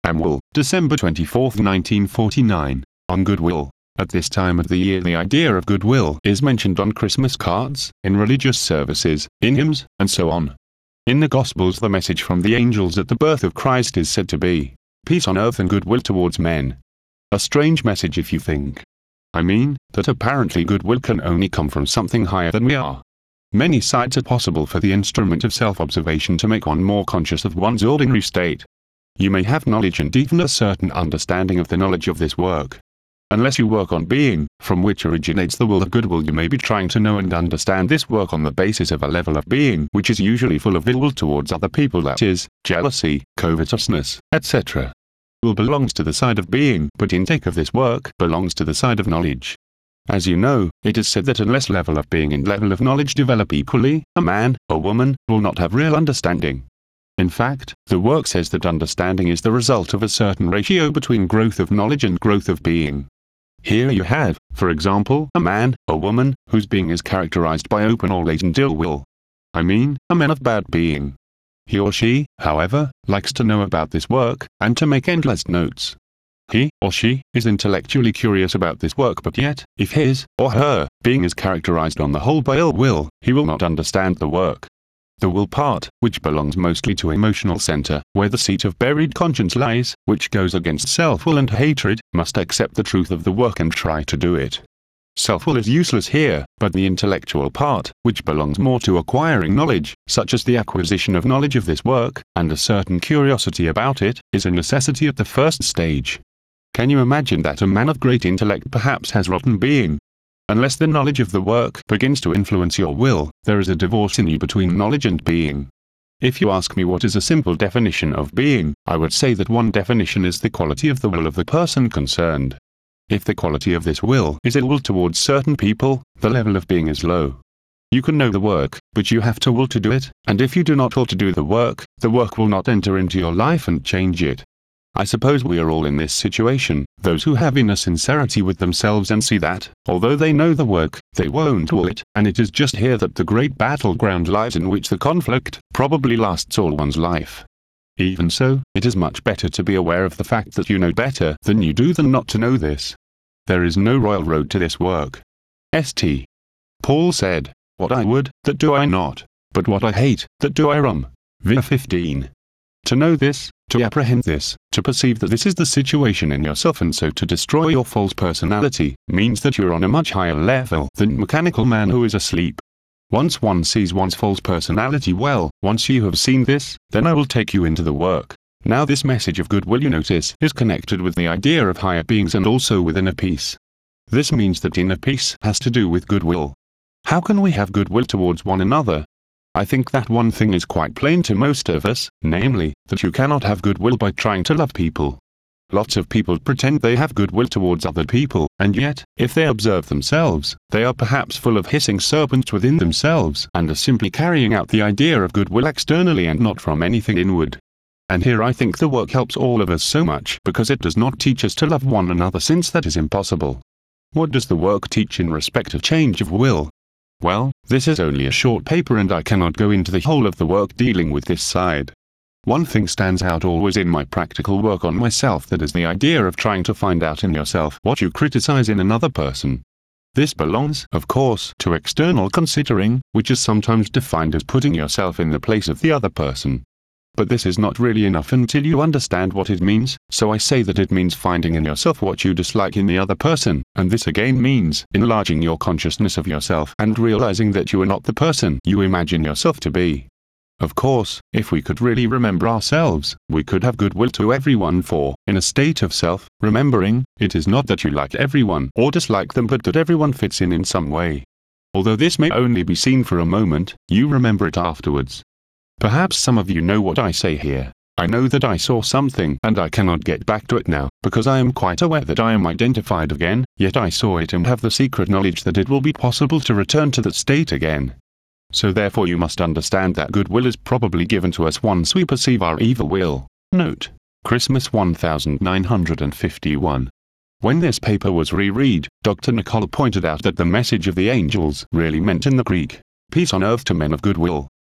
Amwell, December 24, 1949, on goodwill. At this time of the year the idea of goodwill is mentioned on Christmas cards, in religious services, in hymns, and so on. In the Gospels the message from the angels at the birth of Christ is said to be, peace on earth and goodwill towards men. A strange message if you think. I mean, that apparently goodwill can only come from something higher than we are. Many sides are possible for the instrument of self-observation to make one more conscious of one's ordinary state. You may have knowledge and even a certain understanding of the knowledge of this work. Unless you work on being, from which originates the will of goodwill, you may be trying to know and understand this work on the basis of a level of being which is usually full of ill will towards other people, that is, jealousy, covetousness, etc. Will belongs to the side of being, but intake of this work belongs to the side of knowledge. As you know, it is said that unless level of being and level of knowledge develop equally, a man, or woman, will not have real understanding. In fact, the work says that understanding is the result of a certain ratio between growth of knowledge and growth of being. Here you have, for example, a man, or woman, whose being is characterized by open or latent ill will. I mean, a man of bad being. He or she, however, likes to know about this work, and to make endless notes. He, or she, is intellectually curious about this work, but yet, if his, or her, being is characterized on the whole by ill will, he will not understand the work. The will part, which belongs mostly to emotional center, where the seat of buried conscience lies, which goes against self-will and hatred, must accept the truth of the work and try to do it. Self-will is useless here, but the intellectual part, which belongs more to acquiring knowledge, such as the acquisition of knowledge of this work, and a certain curiosity about it, is a necessity at the first stage. Can you imagine that a man of great intellect perhaps has rotten being? Unless the knowledge of the work begins to influence your will, there is a divorce in you between knowledge and being. If you ask me what is a simple definition of being, I would say that one definition is the quality of the will of the person concerned. If the quality of this will is ill will towards certain people, the level of being is low. You can know the work, but you have to will to do it, and if you do not will to do the work will not enter into your life and change it. I suppose we are all in this situation, those who have inner sincerity with themselves and see that, although they know the work, they won't will it, and it is just here that the great battleground lies in which the conflict probably lasts all one's life. Even so, it is much better to be aware of the fact that you know better than you do than not to know this. There is no royal road to this work. St. Paul said, what I would, that do I not, but what I hate, that do I Ver 15. To know this, to apprehend this, to perceive that this is the situation in yourself and so to destroy your false personality, means that you're on a much higher level than the mechanical man who is asleep. Once one sees one's false personality well, once you have seen this, then I will take you into the work. Now this message of goodwill, you notice, is connected with the idea of higher beings and also with inner peace. This means that inner peace has to do with goodwill. How can we have goodwill towards one another? I think that one thing is quite plain to most of us, namely, that you cannot have goodwill by trying to love people. Lots of people pretend they have goodwill towards other people, and yet, if they observe themselves, they are perhaps full of hissing serpents within themselves and are simply carrying out the idea of goodwill externally and not from anything inward. And here I think the work helps all of us so much because it does not teach us to love one another, since that is impossible. What does the work teach in respect of change of will? Well, this is only a short paper and I cannot go into the whole of the work dealing with this side. One thing stands out always in my practical work on myself, that is the idea of trying to find out in yourself what you criticize in another person. This belongs, of course, to external considering, which is sometimes defined as putting yourself in the place of the other person. But this is not really enough until you understand what it means, so I say that it means finding in yourself what you dislike in the other person, and this again means enlarging your consciousness of yourself and realizing that you are not the person you imagine yourself to be. Of course, if we could really remember ourselves, we could have goodwill to everyone, for, in a state of self-remembering, it is not that you like everyone or dislike them, but that everyone fits in some way. Although this may only be seen for a moment, you remember it afterwards. Perhaps some of you know what I say here. I know that I saw something and I cannot get back to it now, because I am quite aware that I am identified again, yet I saw it and have the secret knowledge that it will be possible to return to that state again. So therefore you must understand that goodwill is probably given to us once we perceive our evil will. Note: Christmas 1951. When this paper was reread, Dr. Nicole pointed out that the message of the angels really meant in the Greek, peace on earth to men of goodwill.